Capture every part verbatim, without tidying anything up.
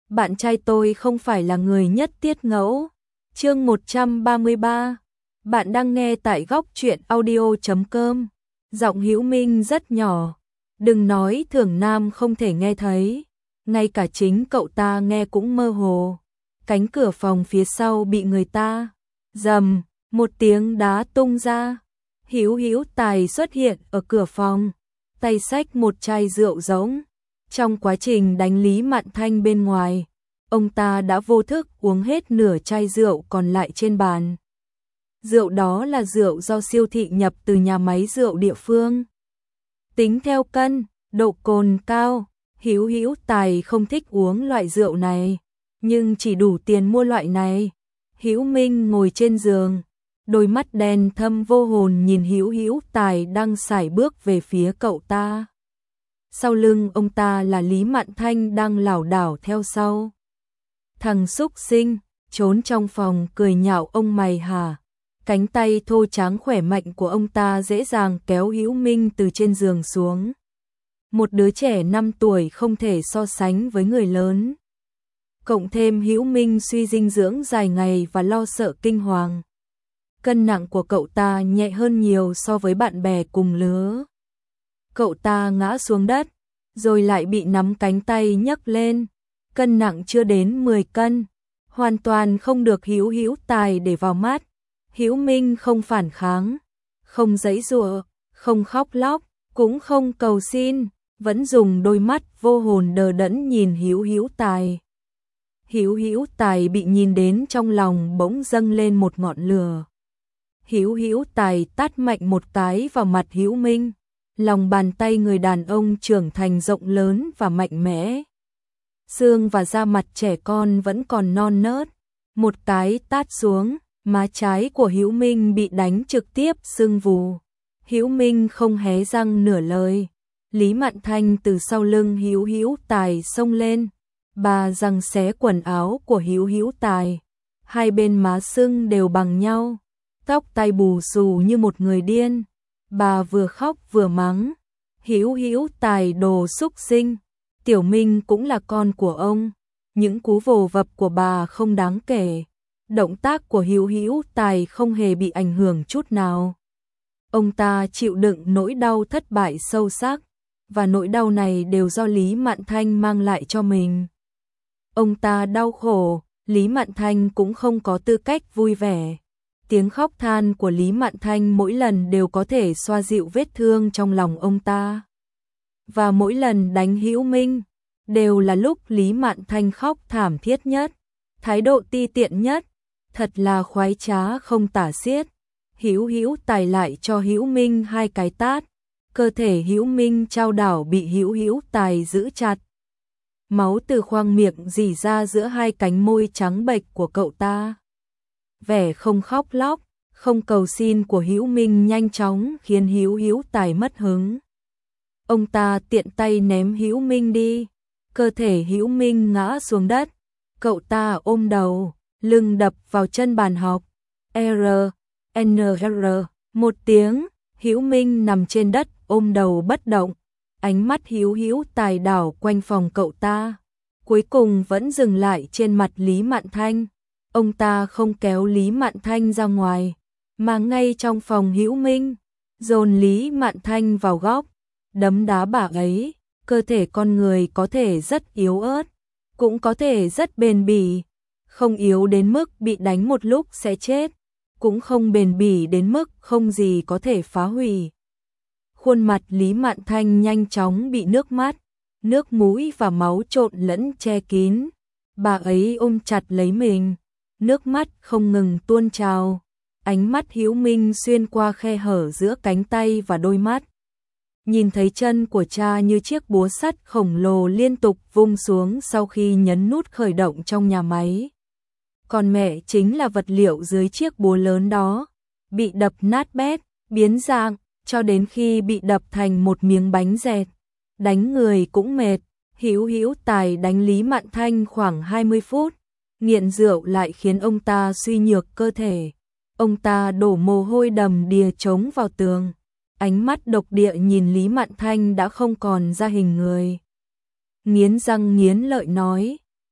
bạn trai tôi không phải là người nhất tiết ngẫu. Chương một trăm ba mươi ba. Bạn đang nghe tại góc truyện audio chấm com. Giọng Hữu Minh rất nhỏ, đừng nói Thường Nam không thể nghe thấy, ngay cả chính cậu ta nghe cũng mơ hồ. Cánh cửa phòng phía sau bị người ta rầm một tiếng đá tung ra. Hữu Hữu Tài xuất hiện ở cửa phòng, tay xách một chai rượu rỗng. Trong quá trình đánh Lý Mạn Thanh bên ngoài, ông ta đã vô thức uống hết nửa chai rượu còn lại trên bàn. Rượu đó là rượu do siêu thị nhập từ nhà máy rượu địa phương. Tính theo cân, độ cồn cao, Hữu Hữu Tài không thích uống loại rượu này, nhưng chỉ đủ tiền mua loại này. Hữu Minh ngồi trên giường, đôi mắt đen thâm vô hồn nhìn Hữu Hữu Tài đang sải bước về phía cậu ta. Sau lưng ông ta là Lý Mạn Thanh đang lảo đảo theo sau. Thằng xúc sinh, trốn trong phòng cười nhạo ông mày hả? Cánh tay thô tráng khỏe mạnh của ông ta dễ dàng kéo Hữu Minh từ trên giường xuống. Một đứa trẻ năm tuổi không thể so sánh với người lớn. Cộng thêm Hữu Minh suy dinh dưỡng dài ngày và lo sợ kinh hoàng. Cân nặng của cậu ta nhẹ hơn nhiều so với bạn bè cùng lứa. Cậu ta ngã xuống đất, rồi lại bị nắm cánh tay nhấc lên. Cân nặng chưa đến mười cân, hoàn toàn không được Hữu Hữu Tài để vào mắt. Hữu Minh không phản kháng, không giãy giụa, không khóc lóc, cũng không cầu xin, vẫn dùng đôi mắt vô hồn đờ đẫn nhìn Hữu Hữu Tài. Hữu Hữu Tài bị nhìn đến trong lòng bỗng dâng lên một ngọn lửa. Hữu Hữu Tài tát mạnh một cái vào mặt Hữu Minh. Lòng bàn tay người đàn ông trưởng thành rộng lớn và mạnh mẽ. Xương và da mặt trẻ con vẫn còn non nớt. Một cái tát xuống, má trái của Hữu Minh bị đánh trực tiếp sưng vù. Hữu Minh không hé răng nửa lời. Lý Mạn Thanh từ sau lưng Hữu Hữu Tài xông lên, bà giằng xé quần áo của Hữu Hữu Tài. Hai bên má sưng đều bằng nhau, tóc tai bù xù như một người điên. Bà vừa khóc vừa mắng, Hữu Hữu Tài đồ xúc sinh, Tiểu Minh cũng là con của ông. Những cú vồ vập của bà không đáng kể, động tác của Hữu Hữu Tài không hề bị ảnh hưởng chút nào. Ông ta chịu đựng nỗi đau thất bại sâu sắc, và nỗi đau này đều do Lý Mạn Thanh mang lại cho mình. Ông ta đau khổ, Lý Mạn Thanh cũng không có tư cách vui vẻ. Tiếng khóc than của Lý Mạn Thanh mỗi lần đều có thể xoa dịu vết thương trong lòng ông ta. Và mỗi lần đánh Hữu Minh, đều là lúc Lý Mạn Thanh khóc thảm thiết nhất, thái độ ti tiện nhất, thật là khoái trá không tả xiết. Hữu Hữu Tài lại cho Hữu Minh hai cái tát, cơ thể Hữu Minh chao đảo bị Hữu Hữu Tài giữ chặt. Máu từ khoang miệng rỉ ra giữa hai cánh môi trắng bệch của cậu ta. Vẻ không khóc lóc, không cầu xin của Hữu Minh nhanh chóng khiến Hữu Hữu Tài mất hứng. Ông ta tiện tay ném Hữu Minh đi, cơ thể Hữu Minh ngã xuống đất. Cậu ta ôm đầu, lưng đập vào chân bàn học. R, N R, một tiếng, Hữu Minh nằm trên đất ôm đầu bất động. Ánh mắt Hữu Hữu Tài đảo quanh phòng cậu ta, cuối cùng vẫn dừng lại trên mặt Lý Mạn Thanh. Ông ta không kéo Lý Mạn Thanh ra ngoài, mà ngay trong phòng Hữu Minh, dồn Lý Mạn Thanh vào góc, đấm đá bà ấy. Cơ thể con người có thể rất yếu ớt, cũng có thể rất bền bỉ, không yếu đến mức bị đánh một lúc sẽ chết, cũng không bền bỉ đến mức không gì có thể phá hủy. Khuôn mặt Lý Mạn Thanh nhanh chóng bị nước mắt, nước mũi và máu trộn lẫn che kín. Bà ấy ôm chặt lấy mình, nước mắt không ngừng tuôn trào. Ánh mắt Hữu Minh xuyên qua khe hở giữa cánh tay và đôi mắt. Nhìn thấy chân của cha như chiếc búa sắt khổng lồ liên tục vung xuống sau khi nhấn nút khởi động trong nhà máy. Còn mẹ chính là vật liệu dưới chiếc búa lớn đó, bị đập nát bét, biến dạng, cho đến khi bị đập thành một miếng bánh dẹt. Đánh người cũng mệt. Hữu Hữu Tài đánh Lý Mạn Thanh khoảng hai mươi phút. Nghiện rượu lại khiến ông ta suy nhược cơ thể. Ông ta đổ mồ hôi đầm đìa chống vào tường. Ánh mắt độc địa nhìn Lý Mạn Thanh đã không còn ra hình người. Nghiến răng nghiến lợi nói,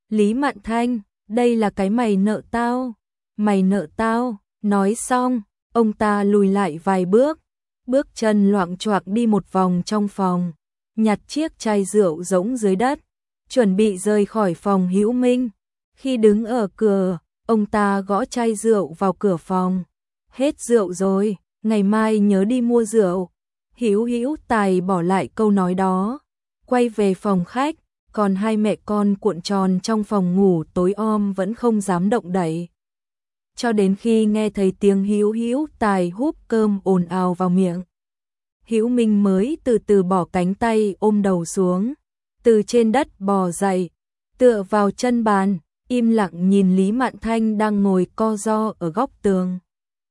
Lý Mạn Thanh, đây là cái mày nợ tao, mày nợ tao, nói xong, ông ta lùi lại vài bước, bước chân loạng choạng đi một vòng trong phòng, nhặt chiếc chai rượu rỗng dưới đất, chuẩn bị rời khỏi phòng Hữu Minh. Khi đứng ở cửa, ông ta gõ chai rượu vào cửa phòng. Hết rượu rồi, ngày mai nhớ đi mua rượu. Hữu Hữu Tài bỏ lại câu nói đó, quay về phòng khách, còn hai mẹ con cuộn tròn trong phòng ngủ tối om vẫn không dám động đậy. Cho đến khi nghe thấy tiếng Hữu Hữu Tài húp cơm ồn ào vào miệng, Hữu Minh mới từ từ bỏ cánh tay ôm đầu xuống, từ trên đất bò dậy, tựa vào chân bàn, im lặng nhìn Lý Mạn Thanh đang ngồi co ro ở góc tường.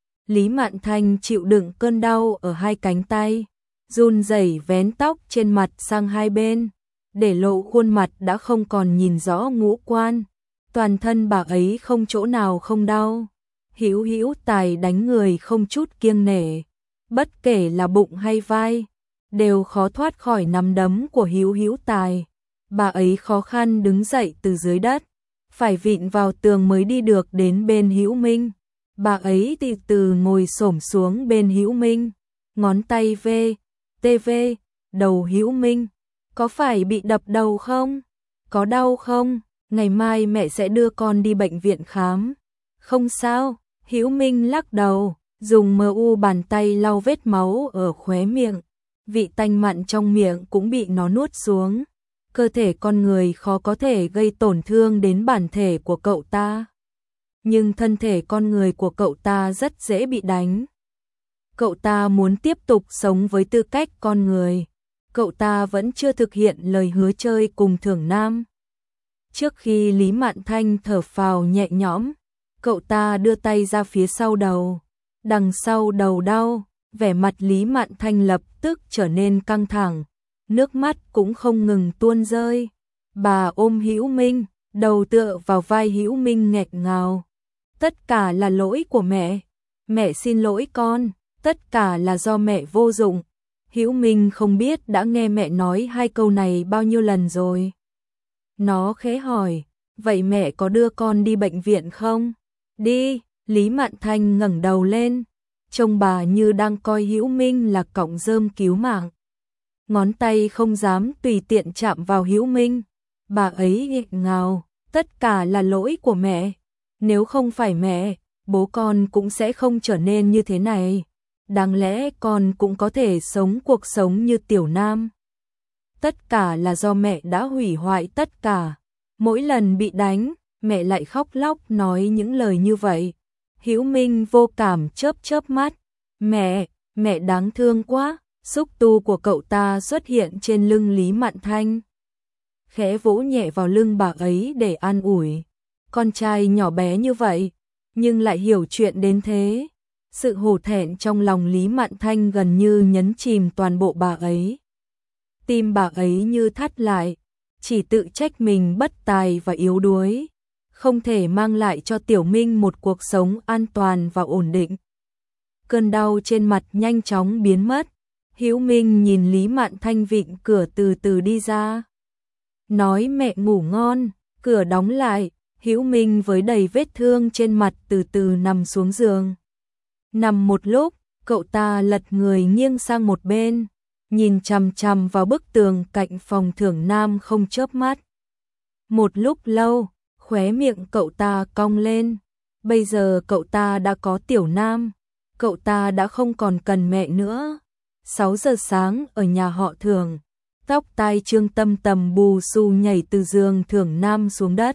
Lý Mạn Thanh chịu đựng cơn đau ở hai cánh tay, run rẩy vén tóc trên mặt sang hai bên, để lộ khuôn mặt đã không còn nhìn rõ ngũ quan, toàn thân bà ấy không chỗ nào không đau. Hữu Hữu Tài đánh người không chút kiêng nể, bất kể là bụng hay vai, đều khó thoát khỏi nắm đấm của Hữu Hữu Tài. Bà ấy khó khăn đứng dậy từ dưới đất, phải vịn vào tường mới đi được đến bên Hữu Minh. Bà ấy từ từ ngồi xổm xuống bên Hữu Minh, ngón tay vê, tê vê, đầu Hữu Minh. Có phải bị đập đầu không? Có đau không? Ngày mai mẹ sẽ đưa con đi bệnh viện khám. Không sao, Hữu Minh lắc đầu, dùng mờ u bàn tay lau vết máu ở khóe miệng. Vị tanh mặn trong miệng cũng bị nó nuốt xuống. Cơ thể con người khó có thể gây tổn thương đến bản thể của cậu ta. Nhưng thân thể con người của cậu ta rất dễ bị đánh. Cậu ta muốn tiếp tục sống với tư cách con người. Cậu ta vẫn chưa thực hiện lời hứa chơi cùng Thưởng Nam. Trước khi Lý Mạn Thanh thở phào nhẹ nhõm, cậu ta đưa tay ra phía sau đầu. Đằng sau đầu đau, vẻ mặt Lý Mạn Thanh lập tức trở nên căng thẳng, nước mắt cũng không ngừng tuôn rơi. Bà ôm Hữu Minh, đầu tựa vào vai Hữu Minh nghẹn ngào. Tất cả là lỗi của mẹ, mẹ xin lỗi con, tất cả là do mẹ vô dụng. Hữu Minh không biết đã nghe mẹ nói hai câu này bao nhiêu lần rồi. Nó khẽ hỏi, vậy mẹ có đưa con đi bệnh viện không? Đi, Lý Mạn Thanh ngẩng đầu lên, trông bà như đang coi Hữu Minh là cọng rơm cứu mạng. Ngón tay không dám tùy tiện chạm vào Hữu Minh. Bà ấy nghẹn ngào, tất cả là lỗi của mẹ. Nếu không phải mẹ, bố con cũng sẽ không trở nên như thế này. Đáng lẽ con cũng có thể sống cuộc sống như Tiểu Nam. Tất cả là do mẹ đã hủy hoại tất cả. Mỗi lần bị đánh, mẹ lại khóc lóc nói những lời như vậy. Hữu Minh vô cảm chớp chớp mắt. Mẹ, mẹ đáng thương quá. Xúc tu của cậu ta xuất hiện trên lưng Lý Mạn Thanh, khẽ vỗ nhẹ vào lưng bà ấy để an ủi. Con trai nhỏ bé như vậy, nhưng lại hiểu chuyện đến thế. Sự hổ thẹn trong lòng Lý Mạn Thanh gần như nhấn chìm toàn bộ bà ấy. Tim bà ấy như thắt lại, chỉ tự trách mình bất tài và yếu đuối, không thể mang lại cho Tiểu Minh một cuộc sống an toàn và ổn định. Cơn đau trên mặt nhanh chóng biến mất. Hữu Minh nhìn Lý Mạn Thanh vịn cửa từ từ đi ra, nói mẹ ngủ ngon. Cửa đóng lại, Hữu Minh với đầy vết thương trên mặt từ từ nằm xuống giường. Nằm một lúc, cậu ta lật người nghiêng sang một bên, nhìn chằm chằm vào bức tường cạnh phòng Thưởng Nam không chớp mắt. Một lúc lâu, khóe miệng cậu ta cong lên. Bây giờ cậu ta đã có Tiểu Nam, cậu ta đã không còn cần mẹ nữa. sáu giờ sáng ở nhà họ Thưởng, tóc tai Trương Tâm Tầm bù xù nhảy từ giường Thưởng Nam xuống đất.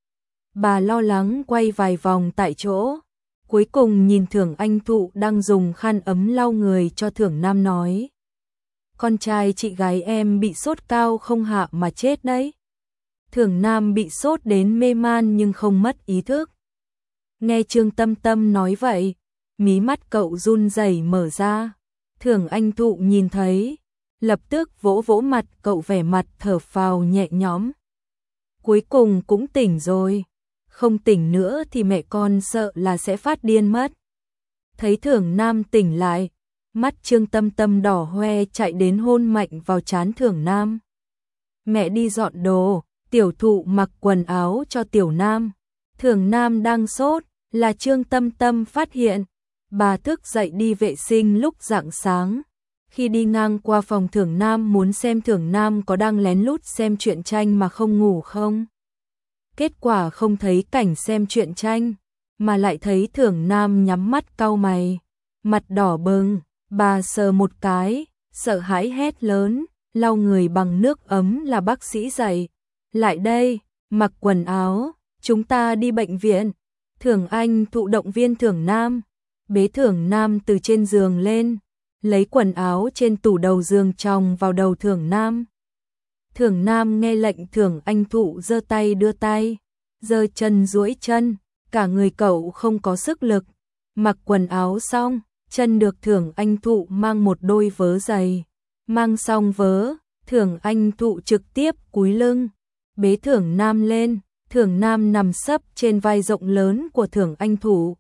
Bà lo lắng quay vài vòng tại chỗ, cuối cùng nhìn Thưởng Anh Thụ đang dùng khăn ấm lau người cho Thưởng Nam nói. Con trai chị gái em bị sốt cao không hạ mà chết đấy. Thưởng Nam bị sốt đến mê man nhưng không mất ý thức. Nghe Trương Tâm Tâm nói vậy, mí mắt cậu run rẩy mở ra. Thưởng Anh Thụ nhìn thấy, lập tức vỗ vỗ mặt cậu, vẻ mặt thở phào nhẹ nhõm. Cuối cùng cũng tỉnh rồi, không tỉnh nữa thì mẹ con sợ là sẽ phát điên mất. Thấy Thưởng Nam tỉnh lại, mắt Trương Tâm Tâm đỏ hoe chạy đến hôn mạnh vào trán Thưởng Nam. Mẹ đi dọn đồ, Tiểu thụ mặc quần áo cho Tiểu Nam. Thường Nam đang sốt, là Trương Tâm Tâm phát hiện. Bà thức dậy đi vệ sinh lúc rạng sáng. Khi đi ngang qua phòng Thường Nam muốn xem Thường Nam có đang lén lút xem truyện tranh mà không ngủ không. Kết quả không thấy cảnh xem truyện tranh, mà lại thấy Thường Nam nhắm mắt cau mày, mặt đỏ bừng. Bà sờ một cái, sợ hãi hét lớn, lau người bằng nước ấm là bác sĩ dạy. Lại đây, mặc quần áo, chúng ta đi bệnh viện. Thường Anh thụ động viên Thường Nam, bế Thường Nam từ trên giường lên, lấy quần áo trên tủ đầu giường chồng vào đầu Thường Nam. Thường Nam nghe lệnh Thường Anh thụ giơ tay đưa tay, giơ chân duỗi chân, cả người cậu không có sức lực. Mặc quần áo xong, chân được Thường Anh thụ mang một đôi vớ giày. Mang xong vớ, Thường Anh thụ trực tiếp cúi lưng, bế Thường Nam lên. Thường Nam nằm sấp trên vai rộng lớn của Thường Anh thụ.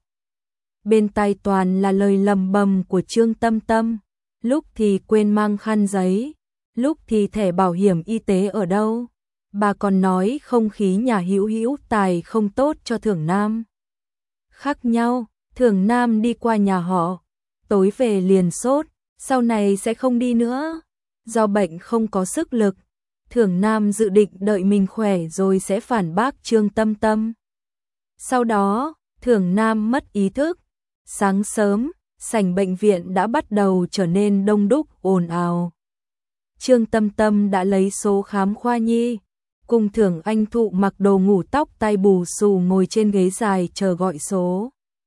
Bên tai toàn là lời lầm bầm của Trương Tâm Tâm, lúc thì quên mang khăn giấy, lúc thì thẻ bảo hiểm y tế ở đâu. Bà còn nói không khí nhà Hữu Hữu Tài không tốt cho Thường Nam. Khác nhau, Thường Nam đi qua nhà họ, tối về liền sốt, sau này sẽ không đi nữa, do bệnh không có sức lực. Thường Nam dự định đợi mình khỏe rồi sẽ phản bác Trương Tâm Tâm. Sau đó, Thường Nam mất ý thức. Sáng sớm, sảnh bệnh viện đã bắt đầu trở nên đông đúc ồn ào. Trương Tâm Tâm đã lấy số khám khoa nhi, cùng Thường Anh thụ mặc đồ ngủ tóc tai bù xù ngồi trên ghế dài chờ gọi số.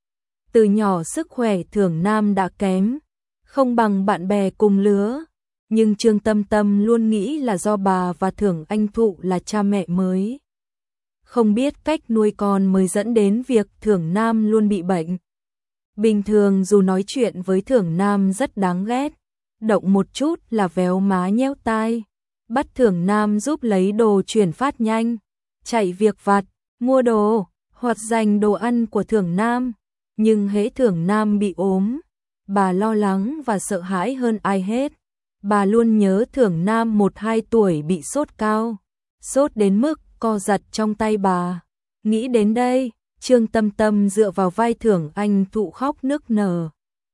Từ nhỏ sức khỏe Thường Nam đã kém, không bằng bạn bè cùng lứa. Nhưng Trương Tâm Tâm luôn nghĩ là do bà và Thường Anh thụ là cha mẹ mới. Không biết cách nuôi con mới dẫn đến việc Thường Nam luôn bị bệnh. Bình thường dù nói chuyện với Thường Nam rất đáng ghét, động một chút là véo má nhéo tai, bắt Thường Nam giúp lấy đồ chuyển phát nhanh, chạy việc vặt, mua đồ, hoặc giành đồ ăn của Thường Nam. Nhưng hễ Thường Nam bị ốm, bà lo lắng và sợ hãi hơn ai hết. Bà luôn nhớ Thường Nam một hai tuổi bị sốt cao, sốt đến mức co giật trong tay bà. Nghĩ đến đây, Trương Tâm Tâm dựa vào vai Thường Anh thụ khóc nức nở.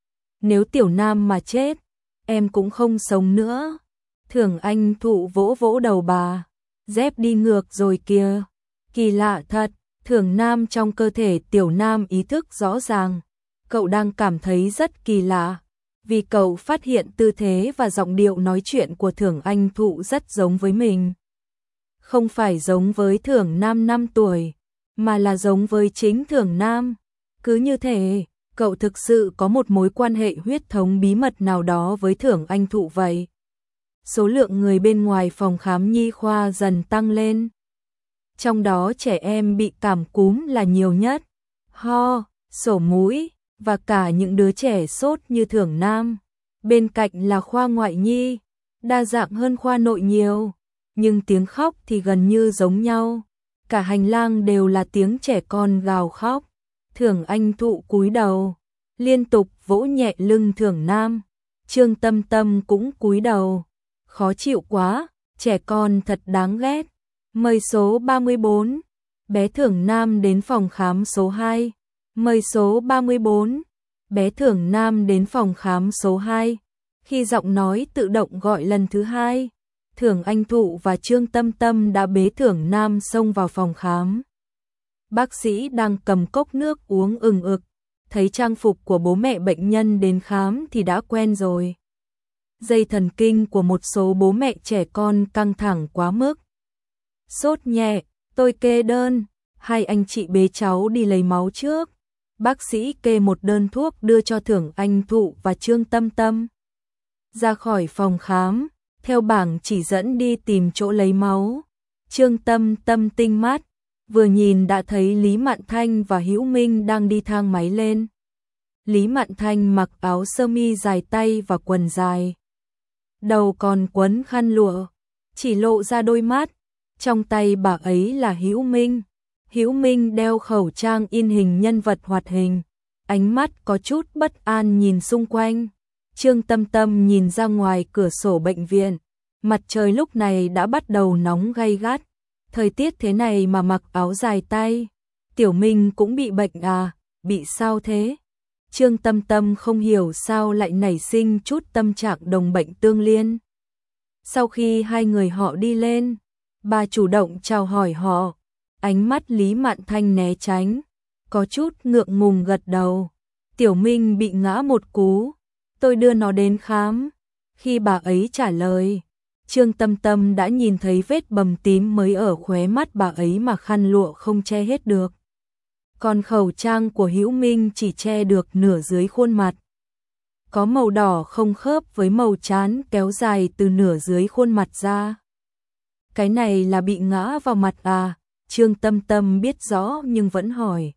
Nếu Tiểu Nam mà chết, em cũng không sống nữa. Thường Anh thụ vỗ vỗ đầu bà, dép đi ngược rồi kìa. Kỳ lạ thật, Thường Nam trong cơ thể Tiểu Nam ý thức rõ ràng. Cậu đang cảm thấy rất kỳ lạ, vì cậu phát hiện tư thế và giọng điệu nói chuyện của Thường Anh thụ rất giống với mình. Không phải giống với Thường Nam năm tuổi, mà là giống với chính Thường Nam. Cứ như thế, cậu thực sự có một mối quan hệ huyết thống bí mật nào đó với Thường Anh thụ vậy. Số lượng người bên ngoài phòng khám nhi khoa dần tăng lên. Trong đó trẻ em bị cảm cúm là nhiều nhất, ho, sổ mũi, và cả những đứa trẻ sốt như Thường Nam. Bên cạnh là khoa ngoại nhi, đa dạng hơn khoa nội nhiều, nhưng tiếng khóc thì gần như giống nhau. Cả hành lang đều là tiếng trẻ con gào khóc. Thường Anh thụ cúi đầu, liên tục vỗ nhẹ lưng Thường Nam. Trương Tâm Tâm cũng cúi đầu. Khó chịu quá, trẻ con thật đáng ghét. Mời số ba mươi bốn, bé Thường Nam đến phòng khám số hai. Mời số ba mươi bốn, bé Thường Nam đến phòng khám số hai. Khi giọng nói tự động gọi lần thứ hai, Thường Anh thụ và Trương Tâm Tâm đã bế Thường Nam xông vào phòng khám. Bác sĩ đang cầm cốc nước uống ừng ực, thấy trang phục của bố mẹ bệnh nhân đến khám thì đã quen rồi. Dây thần kinh của một số bố mẹ trẻ con căng thẳng quá mức. Sốt nhẹ, tôi kê đơn, hai anh chị bế cháu đi lấy máu trước. Bác sĩ kê một đơn thuốc đưa cho Thường Anh thụ và Trương Tâm Tâm. Ra khỏi phòng khám, theo bảng chỉ dẫn đi tìm chỗ lấy máu. Trương Tâm Tâm tinh mắt, vừa nhìn đã thấy Lý Mạn Thanh và Hữu Minh đang đi thang máy lên. Lý Mạn Thanh mặc áo sơ mi dài tay và quần dài, đầu còn quấn khăn lụa, chỉ lộ ra đôi mắt. Trong tay bà ấy là Hữu Minh. Hữu Minh đeo khẩu trang in hình nhân vật hoạt hình, ánh mắt có chút bất an nhìn xung quanh. Trương Tâm Tâm nhìn ra ngoài cửa sổ bệnh viện, mặt trời lúc này đã bắt đầu nóng gay gắt. Thời tiết thế này mà mặc áo dài tay, Tiểu Minh cũng bị bệnh à, bị sao thế? Trương Tâm Tâm không hiểu sao lại nảy sinh chút tâm trạng đồng bệnh tương liên. Sau khi hai người họ đi lên, bà chủ động chào hỏi họ, ánh mắt Lý Mạn Thanh né tránh, có chút ngượng ngùng gật đầu. Tiểu Minh bị ngã một cú, tôi đưa nó đến khám. Khi bà ấy trả lời, Trương Tâm Tâm đã nhìn thấy vết bầm tím mới ở khóe mắt bà ấy mà khăn lụa không che hết được. Còn khẩu trang của Hữu Minh chỉ che được nửa dưới khuôn mặt. Có màu đỏ không khớp với màu trán kéo dài từ nửa dưới khuôn mặt ra. Cái này là bị ngã vào mặt à? Trương Tâm Tâm biết rõ nhưng vẫn hỏi.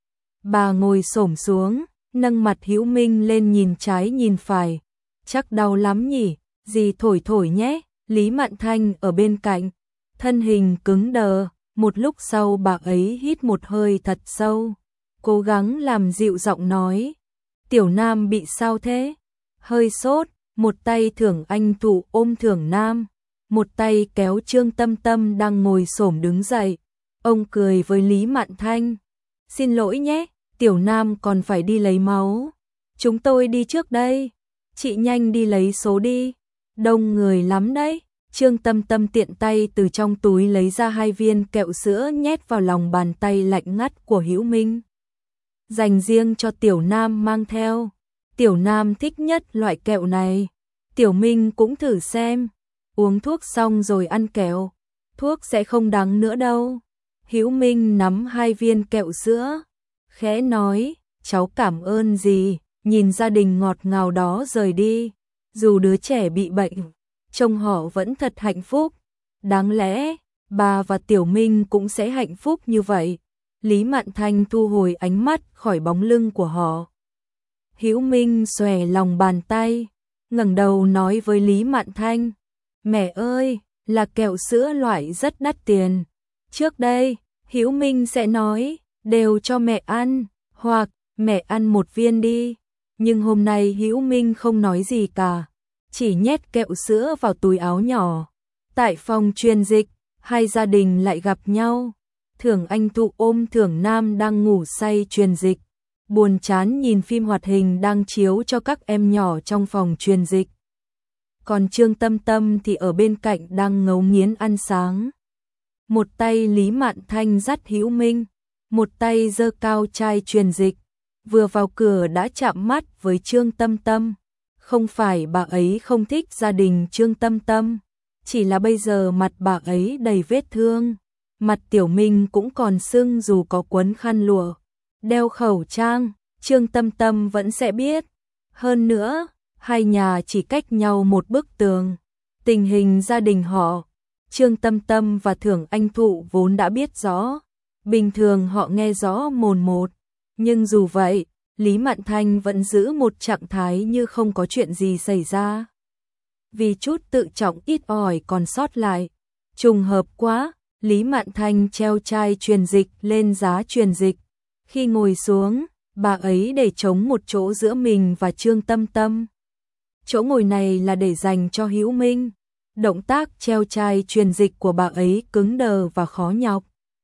Bà ngồi xổm xuống, nâng mặt Hữu Minh lên nhìn trái nhìn phải. Chắc đau lắm nhỉ, dì thổi thổi nhé. Lý Mạn Thanh ở bên cạnh, thân hình cứng đờ. Một lúc sau bà ấy hít một hơi thật sâu, cố gắng làm dịu giọng nói. Tiểu Nam bị sao thế? Hơi sốt, một tay Thưởng Anh Thụ ôm Thưởng Nam, một tay kéo Trương Tâm Tâm đang ngồi xổm đứng dậy. Ông cười với Lý Mạn Thanh. Xin lỗi nhé, Tiểu Nam còn phải đi lấy máu. Chúng tôi đi trước đây. Chị nhanh đi lấy số đi. Đông người lắm đấy. Trương Tâm Tâm tiện tay từ trong túi lấy ra hai viên kẹo sữa nhét vào lòng bàn tay lạnh ngắt của Hữu Minh. Dành riêng cho Tiểu Nam mang theo. Tiểu Nam thích nhất loại kẹo này. Tiểu Minh cũng thử xem. Uống thuốc xong rồi ăn kẹo. Thuốc sẽ không đắng nữa đâu. Hữu Minh nắm hai viên kẹo sữa, khẽ nói, cháu cảm ơn dì, nhìn gia đình ngọt ngào đó rời đi. Dù đứa trẻ bị bệnh, trông họ vẫn thật hạnh phúc. Đáng lẽ, bà và Tiểu Minh cũng sẽ hạnh phúc như vậy. Lý Mạn Thanh thu hồi ánh mắt khỏi bóng lưng của họ. Hữu Minh xòe lòng bàn tay, ngẩng đầu nói với Lý Mạn Thanh. Mẹ ơi, là kẹo sữa loại rất đắt tiền. Trước đây, Hữu Minh sẽ nói, đều cho mẹ ăn, hoặc mẹ ăn một viên đi. Nhưng hôm nay Hữu Minh không nói gì cả, chỉ nhét kẹo sữa vào túi áo nhỏ. Tại phòng truyền dịch, hai gia đình lại gặp nhau. Thưởng Anh Thụ ôm Thưởng Nam đang ngủ say truyền dịch, buồn chán nhìn phim hoạt hình đang chiếu cho các em nhỏ trong phòng truyền dịch. Còn Trương Tâm Tâm thì ở bên cạnh đang ngấu nghiến ăn sáng. Một tay Lý Mạn Thanh dắt Hữu Minh, một tay giơ cao chai truyền dịch, vừa vào cửa đã chạm mắt với Trương Tâm Tâm. Không phải bà ấy không thích gia đình Trương Tâm Tâm, chỉ là bây giờ mặt bà ấy đầy vết thương, mặt Tiểu Minh cũng còn sưng dù có quấn khăn lụa, đeo khẩu trang, Trương Tâm Tâm vẫn sẽ biết. Hơn nữa, hai nhà chỉ cách nhau một bức tường, tình hình gia đình họ, Trương Tâm Tâm và Thưởng Anh Thụ vốn đã biết rõ, bình thường họ nghe rõ mồn một, nhưng dù vậy, Lý Mạn Thanh vẫn giữ một trạng thái như không có chuyện gì xảy ra. Vì chút tự trọng ít ỏi còn sót lại, trùng hợp quá, Lý Mạn Thanh treo chai truyền dịch lên giá truyền dịch. Khi ngồi xuống, bà ấy để trống một chỗ giữa mình và Trương Tâm Tâm. Chỗ ngồi này là để dành cho Hữu Minh. Động tác treo chai truyền dịch của bà ấy cứng đờ và khó nhọc.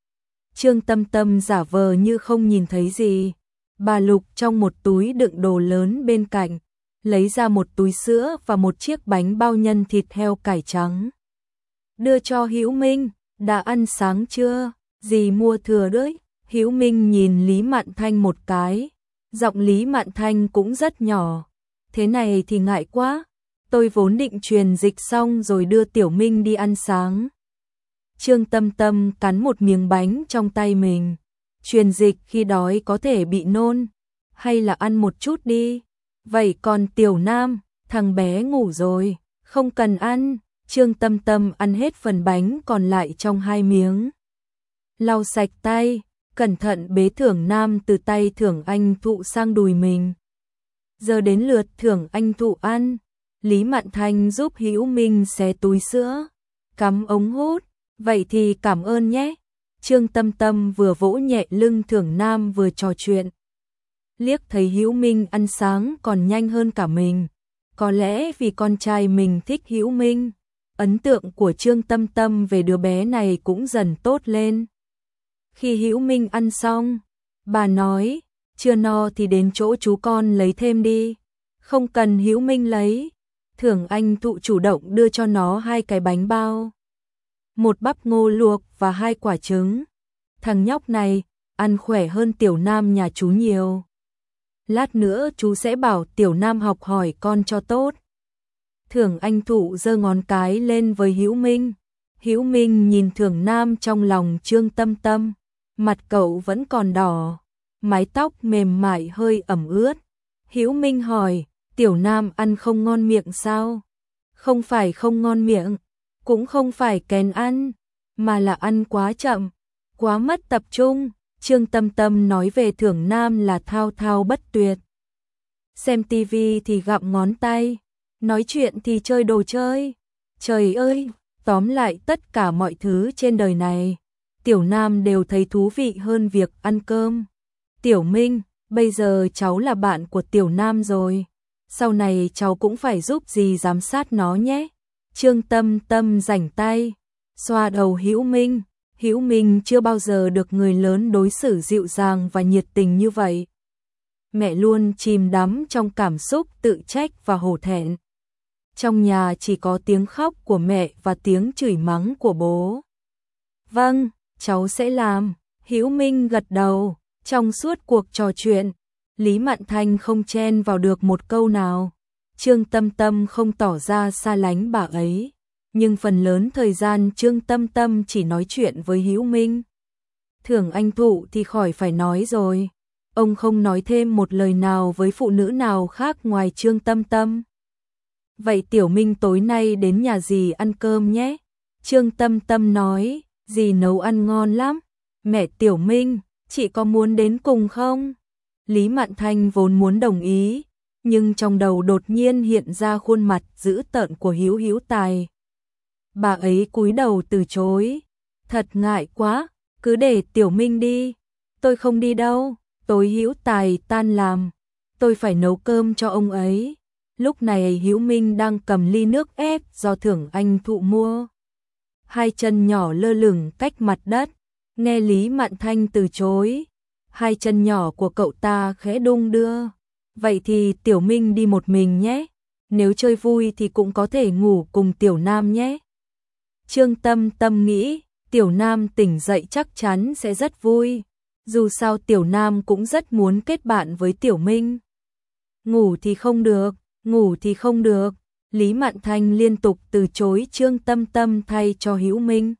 Trương Tâm Tâm giả vờ như không nhìn thấy gì. Bà lục trong một túi đựng đồ lớn bên cạnh, lấy ra một túi sữa và một chiếc bánh bao nhân thịt heo cải trắng. Đưa cho Hữu Minh, đã ăn sáng chưa? Dì mua thừa đấy. Hữu Minh nhìn Lý Mạn Thanh một cái, giọng Lý Mạn Thanh cũng rất nhỏ. Thế này thì ngại quá, tôi vốn định truyền dịch xong rồi đưa Tiểu Minh đi ăn sáng. Trương Tâm Tâm cắn một miếng bánh trong tay mình. Truyền dịch khi đói có thể bị nôn, hay là ăn một chút đi. Vậy còn Tiểu Nam, thằng bé ngủ rồi, không cần ăn. Trương Tâm Tâm ăn hết phần bánh còn lại trong hai miếng. Lau sạch tay, cẩn thận bế Thưởng Nam từ tay Thưởng Anh Thụ sang đùi mình. Giờ đến lượt Thưởng Anh Thụ ăn. Lý Mạn Thanh giúp Hữu Minh xé túi sữa, cắm ống hút. Vậy thì cảm ơn nhé. Trương Tâm Tâm vừa vỗ nhẹ lưng Thưởng Nam vừa trò chuyện. Liếc thấy Hữu Minh ăn sáng còn nhanh hơn cả mình. Có lẽ vì con trai mình thích Hữu Minh. ấn tượng của Trương Tâm Tâm về đứa bé này cũng dần tốt lên. Khi Hữu Minh ăn xong, bà nói, chưa no thì đến chỗ chú con lấy thêm đi. Không cần Hữu Minh lấy. Thưởng Anh Thụ chủ động đưa cho nó hai cái bánh bao, một bắp ngô luộc và hai quả trứng. Thằng nhóc này ăn khỏe hơn Tiểu Nam nhà chú nhiều. Lát nữa chú sẽ bảo Tiểu Nam học hỏi con cho tốt. Thưởng Anh Thụ giơ ngón cái lên với Hữu Minh. Hữu Minh nhìn Thưởng Nam trong lòng Trương Tâm Tâm, mặt cậu vẫn còn đỏ, mái tóc mềm mại hơi ẩm ướt. Hữu Minh hỏi, Tiểu Nam ăn không ngon miệng sao? Không phải không ngon miệng, cũng không phải kén ăn, mà là ăn quá chậm, quá mất tập trung. Trương Tâm Tâm nói về Thưởng Nam là thao thao bất tuyệt. Xem tivi thì gặm ngón tay, nói chuyện thì chơi đồ chơi. Trời ơi, tóm lại tất cả mọi thứ trên đời này, Tiểu Nam đều thấy thú vị hơn việc ăn cơm. Tiểu Minh, bây giờ cháu là bạn của Tiểu Nam rồi, sau này cháu cũng phải giúp dì giám sát nó nhé. Trương Tâm Tâm rảnh tay, xoa đầu Hữu Minh. Hữu Minh chưa bao giờ được người lớn đối xử dịu dàng và nhiệt tình như vậy. Mẹ luôn chìm đắm trong cảm xúc tự trách và hổ thẹn. Trong nhà chỉ có tiếng khóc của mẹ và tiếng chửi mắng của bố. Vâng, cháu sẽ làm. Hữu Minh gật đầu. Trong suốt cuộc trò chuyện, Lý Mạn Thanh không chen vào được một câu nào. Trương Tâm Tâm không tỏ ra xa lánh bà ấy, nhưng phần lớn thời gian Trương Tâm Tâm chỉ nói chuyện với Hữu Minh. Thưởng Anh Thụ thì khỏi phải nói rồi, ông không nói thêm một lời nào với phụ nữ nào khác ngoài Trương Tâm Tâm. Vậy Tiểu Minh tối nay đến nhà dì ăn cơm nhé. Trương Tâm Tâm nói, dì nấu ăn ngon lắm. Mẹ Tiểu Minh, chị có muốn đến cùng không? Lý Mạn Thanh vốn muốn đồng ý, nhưng trong đầu đột nhiên hiện ra khuôn mặt dữ tợn của Hữu Hữu Tài. Bà ấy cúi đầu từ chối. Thật ngại quá, cứ để Tiểu Minh đi. Tôi không đi đâu, tối Hữu Tài tan làm, tôi phải nấu cơm cho ông ấy. Lúc này Hữu Minh đang cầm ly nước ép do Thưởng Anh Thụ mua. Hai chân nhỏ lơ lửng cách mặt đất, nghe Lý Mạn Thanh từ chối. Hai chân nhỏ của cậu ta khẽ đung đưa. Vậy thì Tiểu Minh đi một mình nhé. Nếu chơi vui thì cũng có thể ngủ cùng Tiểu Nam nhé. Trương Tâm Tâm nghĩ, Tiểu Nam tỉnh dậy chắc chắn sẽ rất vui. Dù sao Tiểu Nam cũng rất muốn kết bạn với Tiểu Minh. Ngủ thì không được, ngủ thì không được. Lý Mạn Thanh liên tục từ chối Trương Tâm Tâm thay cho Hữu Minh.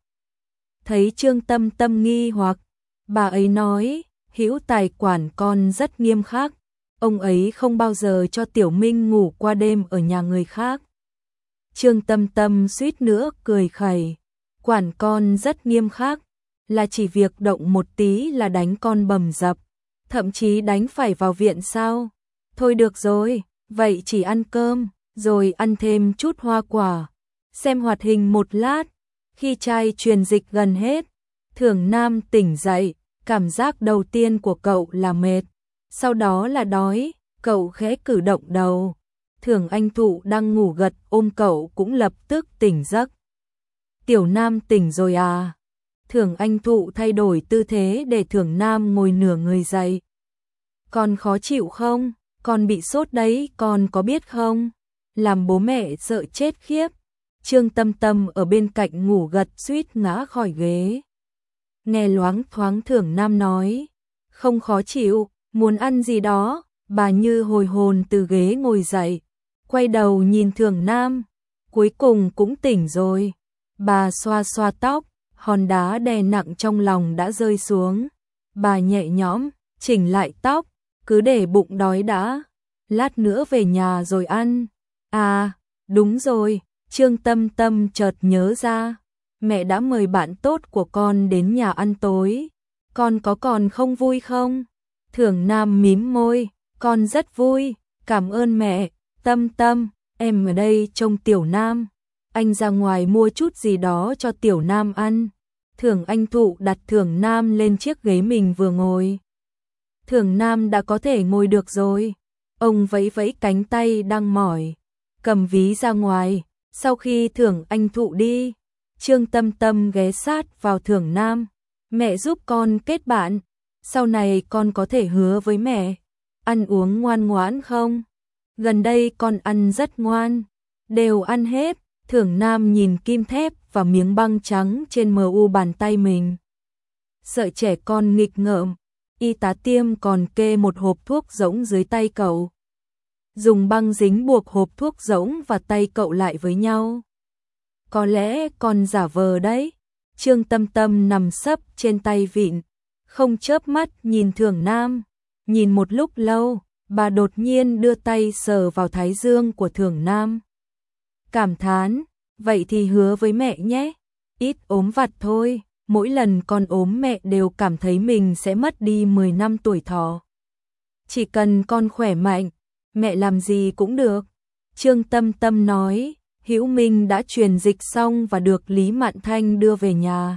Thấy Trương Tâm Tâm nghi hoặc, bà ấy nói, Hữu Tài quản con rất nghiêm khắc. Ông ấy không bao giờ cho Tiểu Minh ngủ qua đêm ở nhà người khác. Trương Tâm Tâm suýt nữa cười khẩy. Quản con rất nghiêm khắc, là chỉ việc động một tí là đánh con bầm dập, thậm chí đánh phải vào viện sao? Thôi được rồi, vậy chỉ ăn cơm, rồi ăn thêm chút hoa quả. Xem hoạt hình một lát. Khi chai truyền dịch gần hết, Thưởng Nam tỉnh dậy, cảm giác đầu tiên của cậu là mệt, sau đó là đói, cậu khẽ cử động đầu. Thưởng Anh Thụ đang ngủ gật ôm cậu cũng lập tức tỉnh giấc. Tiểu Nam tỉnh rồi à? Thưởng Anh Thụ thay đổi tư thế để Thưởng Nam ngồi nửa người dậy. Con khó chịu không? Con bị sốt đấy, con có biết không? Làm bố mẹ sợ chết khiếp. Trương Tâm Tâm ở bên cạnh ngủ gật suýt ngã khỏi ghế. Nghe loáng thoáng Thưởng Nam nói, không khó chịu, muốn ăn gì đó. Bà như hồi hồn từ ghế ngồi dậy, quay đầu nhìn Thưởng Nam, cuối cùng cũng tỉnh rồi. Bà xoa xoa tóc, hòn đá đè nặng trong lòng đã rơi xuống. Bà nhẹ nhõm, chỉnh lại tóc, cứ để bụng đói đã, lát nữa về nhà rồi ăn. À, đúng rồi, Trương Tâm Tâm chợt nhớ ra, mẹ đã mời bạn tốt của con đến nhà ăn tối. Con có còn không vui không? Thưởng Nam mím môi, con rất vui, cảm ơn mẹ. Tâm Tâm, em ở đây trông Tiểu Nam. Anh ra ngoài mua chút gì đó cho Tiểu Nam ăn. Thưởng Anh Thụ đặt Thưởng Nam lên chiếc ghế mình vừa ngồi. Thưởng Nam đã có thể ngồi được rồi. Ông vẫy vẫy cánh tay đang mỏi, cầm ví ra ngoài, Sau khi Thưởng Anh Thụ đi, Trương Tâm Tâm ghé sát vào Thưởng Nam. Mẹ giúp con kết bạn, sau này con có thể hứa với mẹ, ăn uống ngoan ngoãn không? Gần đây con ăn rất ngoan, đều ăn hết. Thưởng Nam nhìn kim thép và miếng băng trắng trên mờ u bàn tay mình. Sợ trẻ con nghịch ngợm, y tá tiêm còn kê một hộp thuốc rỗng dưới tay cậu. Dùng băng dính buộc hộp thuốc rỗng và tay cậu lại với nhau. Có lẽ con giả vờ đấy. Trương Tâm Tâm nằm sấp trên tay vịn, không chớp mắt nhìn Thưởng Nam. Nhìn một lúc lâu, bà đột nhiên đưa tay sờ vào thái dương của Thưởng Nam. Cảm thán, vậy thì hứa với mẹ nhé, ít ốm vặt thôi, mỗi lần con ốm mẹ đều cảm thấy mình sẽ mất đi mười năm tuổi thọ. Chỉ cần con khỏe mạnh, mẹ làm gì cũng được. Trương Tâm Tâm nói. Hữu Minh đã truyền dịch xong và được Lý Mạn Thanh đưa về nhà.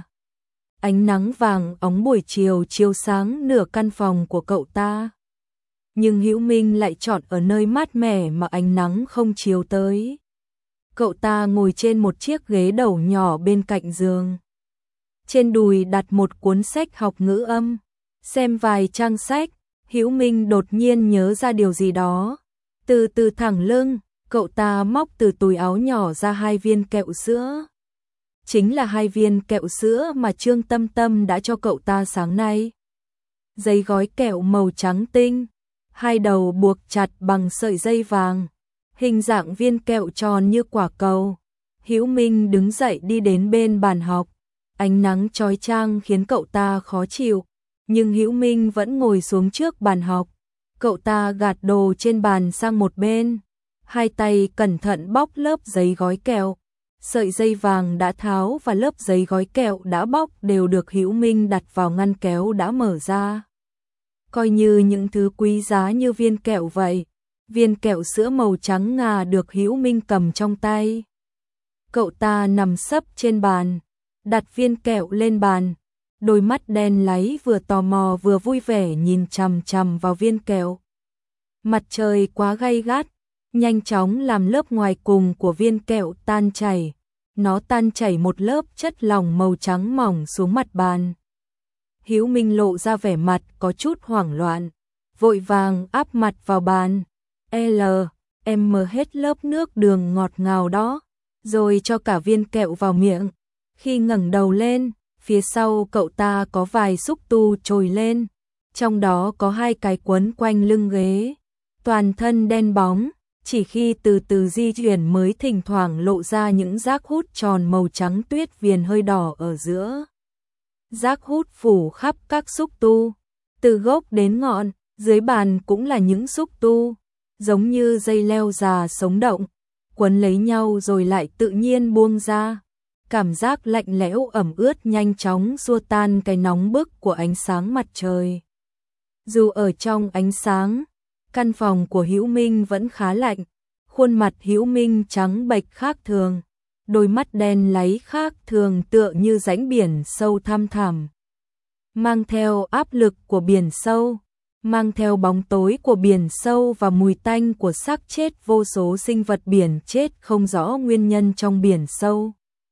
Ánh nắng vàng óng buổi chiều chiếu sáng nửa căn phòng của cậu ta. Nhưng Hữu Minh lại chọn ở nơi mát mẻ mà ánh nắng không chiếu tới. Cậu ta ngồi trên một chiếc ghế đầu nhỏ bên cạnh giường. Trên đùi đặt một cuốn sách học ngữ âm. Xem vài trang sách, Hữu Minh đột nhiên nhớ ra điều gì đó. Từ từ thẳng lưng, cậu ta móc từ túi áo nhỏ ra hai viên kẹo sữa. Chính là hai viên kẹo sữa mà Trương Tâm Tâm đã cho cậu ta sáng nay. Giấy gói kẹo màu trắng tinh, hai đầu buộc chặt bằng sợi dây vàng, hình dạng viên kẹo tròn như quả cầu. Hữu Minh đứng dậy đi đến bên bàn học. Ánh nắng chói chang khiến cậu ta khó chịu, nhưng Hữu Minh vẫn ngồi xuống trước bàn học. Cậu ta gạt đồ trên bàn sang một bên, hai tay cẩn thận bóc lớp giấy gói kẹo. Sợi dây vàng đã tháo và lớp giấy gói kẹo đã bóc đều được Hữu Minh đặt vào ngăn kéo đã mở ra. Coi như những thứ quý giá như viên kẹo vậy. Viên kẹo sữa màu trắng ngà được Hữu Minh cầm trong tay. Cậu ta nằm sấp trên bàn, đặt viên kẹo lên bàn. Đôi mắt đen láy vừa tò mò vừa vui vẻ nhìn chằm chằm vào viên kẹo. Mặt trời quá gay gắt, nhanh chóng làm lớp ngoài cùng của viên kẹo tan chảy. Nó tan chảy một lớp chất lỏng màu trắng mỏng xuống mặt bàn. Hữu Minh lộ ra vẻ mặt có chút hoảng loạn, vội vàng áp mặt vào bàn. L, em mở hết lớp nước đường ngọt ngào đó, rồi cho cả viên kẹo vào miệng. Khi ngẩng đầu lên, phía sau cậu ta có vài xúc tu trồi lên, trong đó có hai cái quấn quanh lưng ghế. Toàn thân đen bóng, chỉ khi từ từ di chuyển mới thỉnh thoảng lộ ra những rác hút tròn màu trắng tuyết viền hơi đỏ ở giữa. Rác hút phủ khắp các xúc tu, từ gốc đến ngọn, dưới bàn cũng là những xúc tu, giống như dây leo già sống động, quấn lấy nhau rồi lại tự nhiên buông ra. Cảm giác lạnh lẽo ẩm ướt nhanh chóng xua tan cái nóng bức của ánh sáng mặt trời. Dù ở trong ánh sáng, căn phòng của Hữu Minh vẫn khá lạnh, khuôn mặt Hữu Minh trắng bệch khác thường, đôi mắt đen láy khác thường tựa như rãnh biển sâu thăm thẳm. Mang theo áp lực của biển sâu, mang theo bóng tối của biển sâu và mùi tanh của xác chết vô số sinh vật biển chết không rõ nguyên nhân trong biển sâu.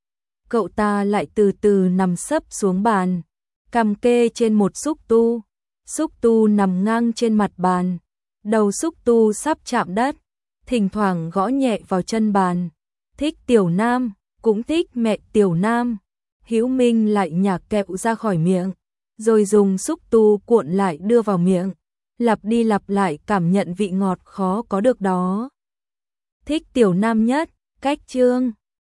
Cậu ta lại từ từ nằm sấp xuống bàn, cằm kê trên một xúc tu. Xúc tu nằm ngang trên mặt bàn, đầu xúc tu sắp chạm đất, thỉnh thoảng gõ nhẹ vào chân bàn. Thích Tiểu Nam, cũng thích mẹ Tiểu Nam. Hữu Minh lại nhả kẹo ra khỏi miệng, rồi dùng xúc tu cuộn lại đưa vào miệng, lặp đi lặp lại cảm nhận vị ngọt khó có được đó. Thích Tiểu Nam nhất, cách chương